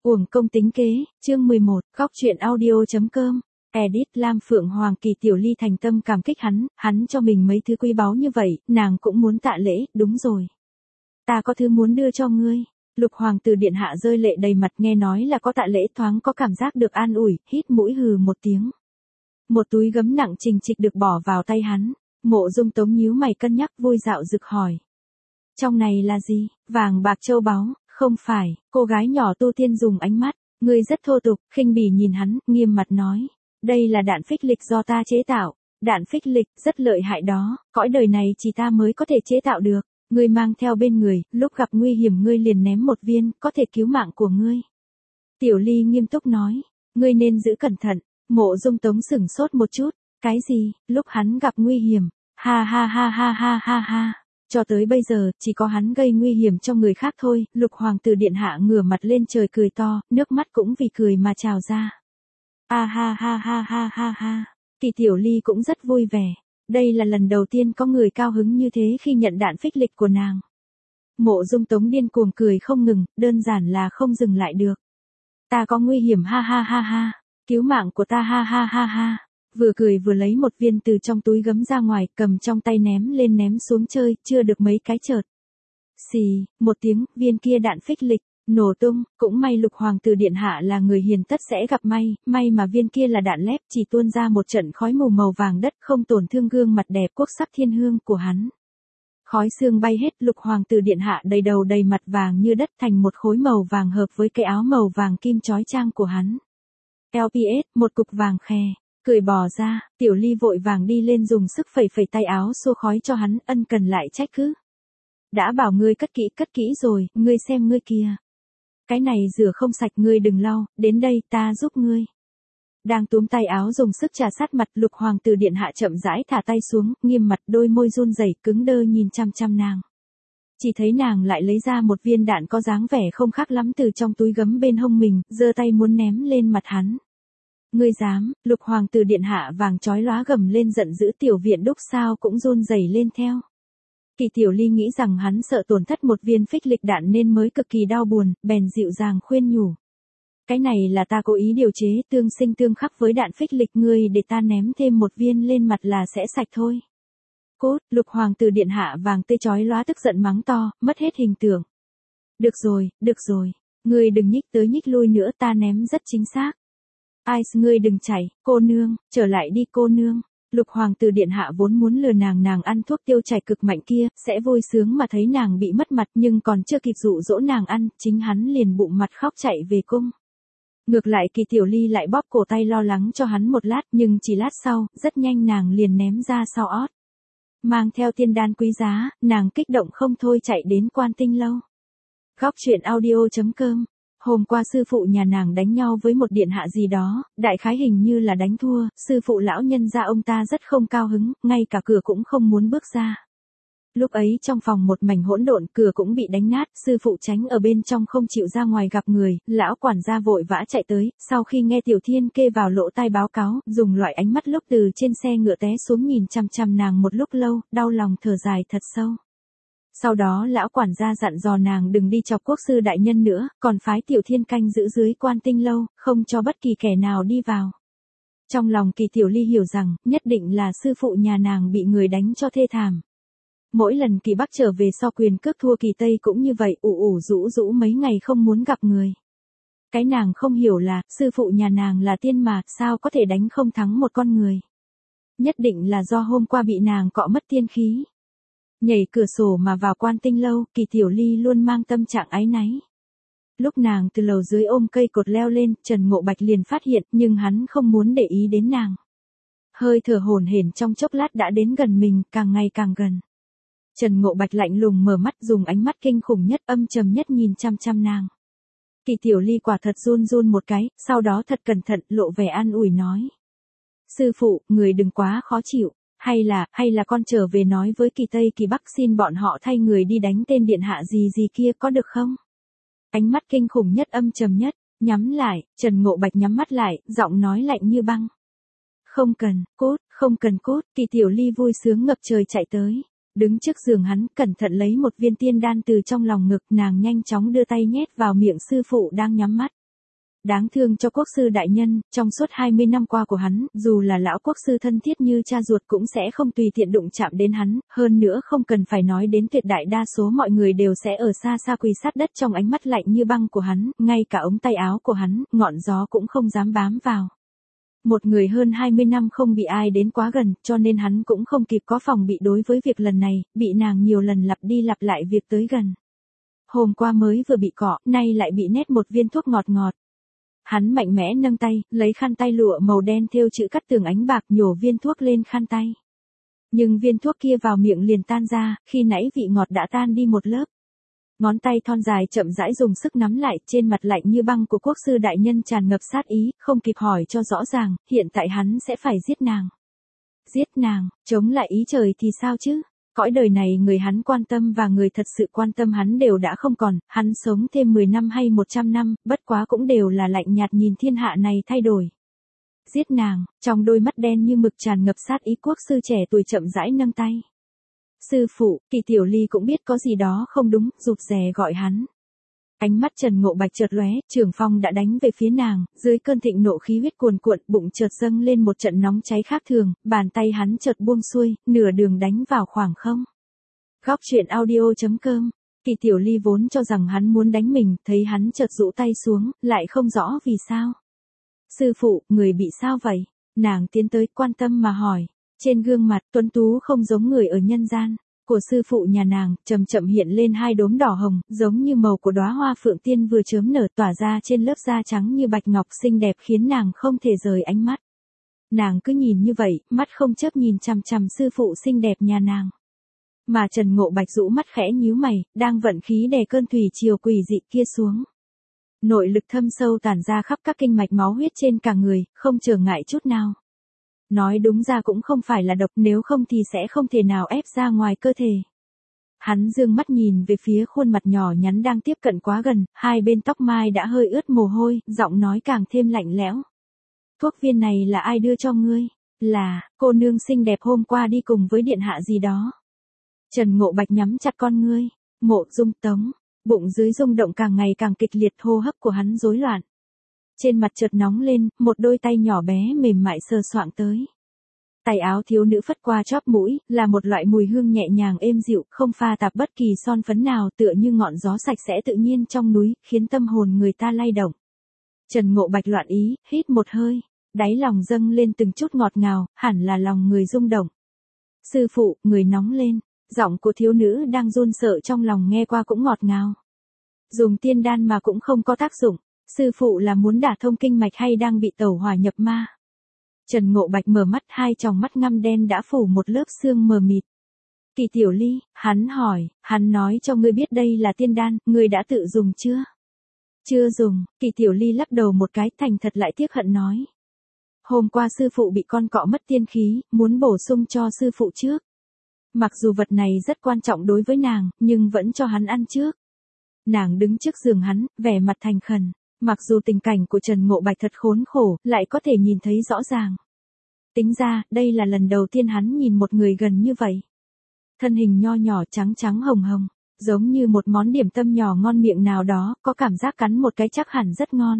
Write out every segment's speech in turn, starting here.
Uổng công tính kế, chương 11, góc truyện audio.com. Edit Lam Phượng Hoàng. Kỳ Tiểu Ly thành tâm cảm kích hắn cho mình mấy thứ quý báu như vậy, nàng cũng muốn tạ lễ. Đúng rồi, ta có thứ muốn đưa cho ngươi. Lục Hoàng tử điện hạ rơi lệ đầy mặt, nghe nói là có tạ lễ thoáng có cảm giác được an ủi, hít mũi hừ một tiếng. Một túi gấm nặng trình trịch được bỏ vào tay hắn. Mộ Dung Tống nhíu mày cân nhắc, vui dạo rực hỏi: trong này là gì? Vàng bạc châu báu? Không phải. Cô gái nhỏ tu tiên dùng ánh mắt, ngươi rất thô tục, khinh bỉ nhìn hắn, nghiêm mặt nói: đây là đạn phích lịch do ta chế tạo. Đạn phích lịch, rất lợi hại đó, cõi đời này chỉ ta mới có thể chế tạo được. Ngươi mang theo bên người, lúc gặp nguy hiểm ngươi liền ném một viên, có thể cứu mạng của ngươi. Tiểu Ly nghiêm túc nói: ngươi nên giữ cẩn thận. Mộ Dung Tống sửng sốt một chút. Cái gì? Lúc hắn gặp nguy hiểm? Ha ha ha ha ha ha ha. Cho tới bây giờ, chỉ có hắn gây nguy hiểm cho người khác thôi. Lục Hoàng tử điện hạ ngửa mặt lên trời cười to, nước mắt cũng vì cười mà trào ra. A ha ha ha ha ha ha. Kỳ Tiểu Ly cũng rất vui vẻ. Đây là lần đầu tiên có người cao hứng như thế khi nhận đạn phích lịch của nàng. Mộ Dung Tống điên cuồng cười không ngừng, đơn giản là không dừng lại được. Ta có nguy hiểm ha ha ha ha. Cứu mạng của ta ha ha ha ha. Vừa cười vừa lấy một viên từ trong túi gấm ra ngoài, cầm trong tay ném lên ném xuống chơi, chưa được mấy cái chợt. Xì, một tiếng, viên kia đạn phích lịch nổ tung. Cũng may Lục Hoàng tử điện hạ là người hiền tất sẽ gặp may, may mà viên kia là đạn lép, chỉ tuôn ra một trận khói mù màu vàng đất, không tổn thương gương mặt đẹp quốc sắc thiên hương của hắn. Khói xương bay hết, Lục Hoàng tử điện hạ đầy đầu đầy mặt vàng như đất, thành một khối màu vàng hợp với cái áo màu vàng kim chói chang của hắn. LPS, một cục vàng khè. Cười bò ra, Tiểu Ly vội vàng đi lên dùng sức phẩy phẩy tay áo xua khói cho hắn, ân cần lại trách cứ. Đã bảo ngươi cất kỹ rồi, ngươi xem ngươi kìa. Cái này rửa không sạch, ngươi đừng lau, đến đây ta giúp ngươi. Đang túm tay áo dùng sức trà sát mặt, Lục Hoàng tử điện hạ chậm rãi thả tay xuống, nghiêm mặt, đôi môi run rẩy cứng đơ nhìn chăm chăm nàng. Chỉ thấy nàng lại lấy ra một viên đạn có dáng vẻ không khác lắm từ trong túi gấm bên hông mình, giơ tay muốn ném lên mặt hắn. Ngươi dám? Lục Hoàng tử điện hạ vàng chói lóa gầm lên giận dữ, Tiểu Viện Đúc sao cũng run rẩy lên theo. Kỳ Tiểu Ly nghĩ rằng hắn sợ tổn thất một viên phích lịch đạn nên mới cực kỳ đau buồn, bèn dịu dàng khuyên nhủ. Cái này là ta cố ý điều chế, tương sinh tương khắc với đạn phích lịch, ngươi để ta ném thêm một viên lên mặt là sẽ sạch thôi. Cốt. Lục Hoàng tử điện hạ vàng tê chói lóa tức giận mắng to, mất hết hình tượng. Được rồi, ngươi đừng nhích tới nhích lui nữa, ta ném rất chính xác. Ai, ngươi đừng chạy, cô nương, trở lại đi cô nương. Lục Hoàng tử điện hạ vốn muốn lừa nàng ăn thuốc tiêu chảy cực mạnh kia, sẽ vui sướng mà thấy nàng bị mất mặt, nhưng còn chưa kịp dụ dỗ nàng ăn, chính hắn liền bụng mặt khóc chạy về cung. Ngược lại Kỳ Tiểu Ly lại bóp cổ tay lo lắng cho hắn một lát, nhưng chỉ lát sau, rất nhanh nàng liền ném ra sau ót. Mang theo tiên đan quý giá, nàng kích động không thôi chạy đến Quan Tinh lâu. Góc truyện audio.com. Hôm qua sư phụ nhà nàng đánh nhau với một điện hạ gì đó, đại khái hình như là đánh thua, sư phụ lão nhân gia ông ta rất không cao hứng, ngay cả cửa cũng không muốn bước ra. Lúc ấy trong phòng một mảnh hỗn độn, cửa cũng bị đánh nát, sư phụ tránh ở bên trong không chịu ra ngoài gặp người, lão quản gia vội vã chạy tới, sau khi nghe Tiểu Thiên kê vào lỗ tai báo cáo, dùng loại ánh mắt lúc từ trên xe ngựa té xuống nhìn chằm chằm nàng một lúc lâu, đau lòng thở dài thật sâu. Sau đó lão quản gia dặn dò nàng đừng đi chọc quốc sư đại nhân nữa, còn phái Tiểu Thiên canh giữ dưới Quan Tinh lâu, không cho bất kỳ kẻ nào đi vào. Trong lòng Kỳ Tiểu Ly hiểu rằng, nhất định là sư phụ nhà nàng bị người đánh cho thê thảm. Mỗi lần Kỳ Bắc trở về so quyền cước thua Kỳ Tây cũng như vậy, ủ rũ mấy ngày không muốn gặp người. Cái nàng không hiểu là, sư phụ nhà nàng là tiên mà, sao có thể đánh không thắng một con người. Nhất định là do hôm qua bị nàng cọ mất tiên khí. Nhảy cửa sổ mà vào Quan Tinh lâu, Kỳ Tiểu Ly luôn mang tâm trạng áy náy. Lúc nàng từ lầu dưới ôm cây cột leo lên, Trần Ngộ Bạch liền phát hiện, nhưng hắn không muốn để ý đến nàng. Hơi thở hổn hển trong chốc lát đã đến gần mình, càng ngày càng gần. Trần Ngộ Bạch lạnh lùng mở mắt, dùng ánh mắt kinh khủng nhất, âm trầm nhất nhìn chăm chăm nàng. Kỳ Tiểu Ly quả thật run một cái, sau đó thật cẩn thận, lộ vẻ an ủi nói. Sư phụ, người đừng quá khó chịu. Hay là con trở về nói với Kỳ Tây Kỳ Bắc xin bọn họ thay người đi đánh tên điện hạ gì kia có được không? Ánh mắt kinh khủng nhất, âm trầm nhất, nhắm lại, Trần Ngộ Bạch nhắm mắt lại, giọng nói lạnh như băng. Không cần cốt, Kỳ Tiểu Ly vui sướng ngập trời chạy tới. Đứng trước giường hắn, cẩn thận lấy một viên tiên đan từ trong lòng ngực, nàng nhanh chóng đưa tay nhét vào miệng sư phụ đang nhắm mắt. Đáng thương cho quốc sư đại nhân, trong suốt 20 năm qua của hắn, dù là lão quốc sư thân thiết như cha ruột cũng sẽ không tùy tiện đụng chạm đến hắn, hơn nữa không cần phải nói đến tuyệt đại đa số mọi người đều sẽ ở xa xa quỳ sát đất trong ánh mắt lạnh như băng của hắn, ngay cả ống tay áo của hắn, ngọn gió cũng không dám bám vào. Một người hơn 20 năm không bị ai đến quá gần, cho nên hắn cũng không kịp có phòng bị đối với việc lần này, bị nàng nhiều lần lặp đi lặp lại việc tới gần. Hôm qua mới vừa bị cọ, nay lại bị nét một viên thuốc ngọt ngọt. Hắn mạnh mẽ nâng tay, lấy khăn tay lụa màu đen thêu chữ cắt tường ánh bạc nhổ viên thuốc lên khăn tay. Nhưng viên thuốc kia vào miệng liền tan ra, khi nãy vị ngọt đã tan đi một lớp. Ngón tay thon dài chậm rãi dùng sức nắm lại, trên mặt lạnh như băng của quốc sư đại nhân tràn ngập sát ý, không kịp hỏi cho rõ ràng, hiện tại hắn sẽ phải giết nàng. Giết nàng, chống lại ý trời thì sao chứ? Cõi đời này người hắn quan tâm và người thật sự quan tâm hắn đều đã không còn, hắn sống thêm 10 năm hay 100 năm, bất quá cũng đều là lạnh nhạt nhìn thiên hạ này thay đổi. Giết nàng, trong đôi mắt đen như mực tràn ngập sát ý, quốc sư trẻ tuổi chậm rãi nâng tay. Sư phụ, Kỳ Tiểu Ly cũng biết có gì đó không đúng, rụt rè gọi hắn. Ánh mắt Trần Ngộ Bạch chợt lóe, Trường Phong đã đánh về phía nàng, dưới cơn thịnh nộ khí huyết cuồn cuộn, bụng chợt dâng lên một trận nóng cháy khác thường, bàn tay hắn chợt buông xuôi, nửa đường đánh vào khoảng không. Góc truyện audio.com. Kỳ Tiểu Ly vốn cho rằng hắn muốn đánh mình, thấy hắn chợt rũ tay xuống, lại không rõ vì sao. Sư phụ, người bị sao vậy? Nàng tiến tới quan tâm mà hỏi. Trên gương mặt tuấn tú không giống người ở nhân gian của sư phụ nhà nàng, chậm chậm hiện lên hai đốm đỏ hồng, giống như màu của đóa hoa phượng tiên vừa chớm nở, tỏa ra trên lớp da trắng như bạch ngọc xinh đẹp khiến nàng không thể rời ánh mắt. Nàng cứ nhìn như vậy, mắt không chớp nhìn chằm chằm sư phụ xinh đẹp nhà nàng. Mà Trần Ngộ Bạch rũ mắt khẽ nhíu mày, đang vận khí đè cơn thủy triều quỷ dị kia xuống. Nội lực thâm sâu tản ra khắp các kinh mạch máu huyết trên cả người, không trở ngại chút nào. Nói đúng ra cũng không phải là độc, nếu không thì sẽ không thể nào ép ra ngoài cơ thể. Hắn dương mắt nhìn về phía khuôn mặt nhỏ nhắn đang tiếp cận quá gần, hai bên tóc mai đã hơi ướt mồ hôi, giọng nói càng thêm lạnh lẽo. Thuốc viên này là ai đưa cho ngươi? Là, cô nương xinh đẹp hôm qua đi cùng với điện hạ gì đó. Trần Ngộ Bạch nhắm chặt con ngươi, Mộ Dung Tống, bụng dưới rung động càng ngày càng kịch liệt, hô hấp của hắn rối loạn. Trên mặt chợt nóng lên, một đôi tay nhỏ bé mềm mại sờ soạng tới. Tay áo thiếu nữ phất qua chóp mũi, là một loại mùi hương nhẹ nhàng êm dịu, không pha tạp bất kỳ son phấn nào, tựa như ngọn gió sạch sẽ tự nhiên trong núi, khiến tâm hồn người ta lay động. Trần Ngộ Bạch loạn ý, hít một hơi, đáy lòng dâng lên từng chút ngọt ngào, hẳn là lòng người rung động. Sư phụ, người nóng lên, giọng của thiếu nữ đang run sợ trong lòng nghe qua cũng ngọt ngào. Dùng tiên đan mà cũng không có tác dụng. Sư phụ là muốn đả thông kinh mạch hay đang bị tẩu hỏa nhập ma? Trần Ngộ Bạch mở mắt, hai tròng mắt ngăm đen đã phủ một lớp sương mờ mịt. Kỳ Tiểu Ly, hắn hỏi, hắn nói cho ngươi biết đây là tiên đan, ngươi đã tự dùng chưa? Chưa dùng, Kỳ Tiểu Ly lắc đầu một cái, thành thật lại tiếc hận nói. Hôm qua sư phụ bị con cọ mất tiên khí, muốn bổ sung cho sư phụ trước. Mặc dù vật này rất quan trọng đối với nàng, nhưng vẫn cho hắn ăn trước. Nàng đứng trước giường hắn, vẻ mặt thành khẩn. Mặc dù tình cảnh của Trần Ngộ Bạch thật khốn khổ, lại có thể nhìn thấy rõ ràng. Tính ra, đây là lần đầu tiên hắn nhìn một người gần như vậy. Thân hình nho nhỏ trắng trắng hồng hồng, giống như một món điểm tâm nhỏ ngon miệng nào đó, có cảm giác cắn một cái chắc hẳn rất ngon.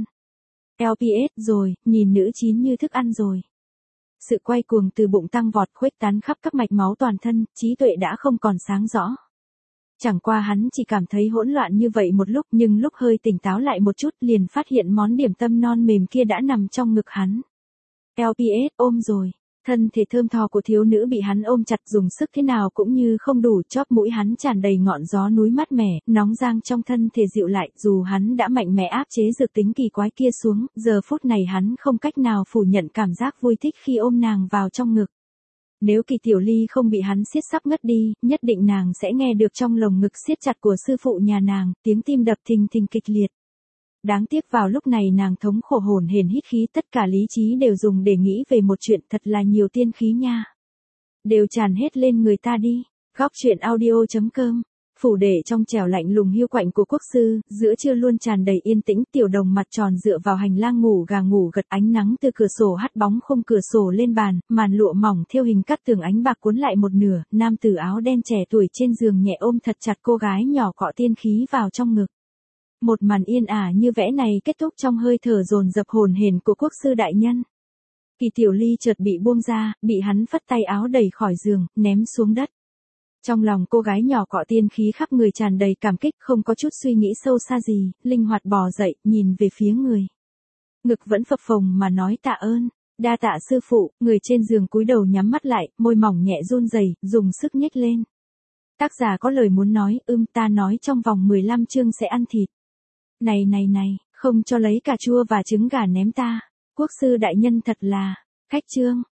LPS rồi, nhìn nữ chín như thức ăn rồi. Sự quay cuồng từ bụng tăng vọt khuếch tán khắp các mạch máu toàn thân, trí tuệ đã không còn sáng rõ. Chẳng qua hắn chỉ cảm thấy hỗn loạn như vậy một lúc, nhưng lúc hơi tỉnh táo lại một chút liền phát hiện món điểm tâm non mềm kia đã nằm trong ngực hắn. LPS, ôm rồi. Thân thể thơm tho của thiếu nữ bị hắn ôm chặt, dùng sức thế nào cũng như không đủ, chóp mũi hắn tràn đầy ngọn gió núi mát mẻ, nóng rang trong thân thể dịu lại, dù hắn đã mạnh mẽ áp chế dược tính kỳ quái kia xuống, giờ phút này hắn không cách nào phủ nhận cảm giác vui thích khi ôm nàng vào trong ngực. Nếu Kỳ Tiểu Ly không bị hắn siết sắp ngất đi, nhất định nàng sẽ nghe được trong lồng ngực siết chặt của sư phụ nhà nàng, tiếng tim đập thình thình kịch liệt. Đáng tiếc vào lúc này nàng thống khổ hổn hển hít khí, tất cả lý trí đều dùng để nghĩ về một chuyện, thật là nhiều tiên khí nha. Đều tràn hết lên người ta đi. Góc truyện audio.com. Phủ để trong trẻo lạnh lùng hiu quạnh của quốc sư, giữa trưa luôn tràn đầy yên tĩnh, Tiểu Đồng mặt tròn dựa vào hành lang ngủ gà ngủ gật, ánh nắng từ cửa sổ hắt bóng khung cửa sổ lên bàn, màn lụa mỏng thêu hình cắt tường ánh bạc cuốn lại một nửa, nam tử áo đen trẻ tuổi trên giường nhẹ ôm thật chặt cô gái nhỏ cọ tiên khí vào trong ngực. Một màn yên ả như vẽ này kết thúc trong hơi thở dồn dập hồn hển của quốc sư đại nhân. Kỳ Tiểu Ly chợt bị buông ra, bị hắn phất tay áo đẩy khỏi giường, ném xuống đất. Trong lòng cô gái nhỏ cọ tiên khí khắp người tràn đầy cảm kích, không có chút suy nghĩ sâu xa gì, linh hoạt bò dậy, nhìn về phía người. Ngực vẫn phập phồng mà nói tạ ơn, đa tạ sư phụ. Người trên giường cúi đầu nhắm mắt lại, môi mỏng nhẹ run rẩy, dùng sức nhếch lên. Tác giả có lời muốn nói, ta nói trong vòng 15 chương sẽ ăn thịt. Này, không cho lấy cà chua và trứng gà ném ta. Quốc sư đại nhân thật là, khách trương.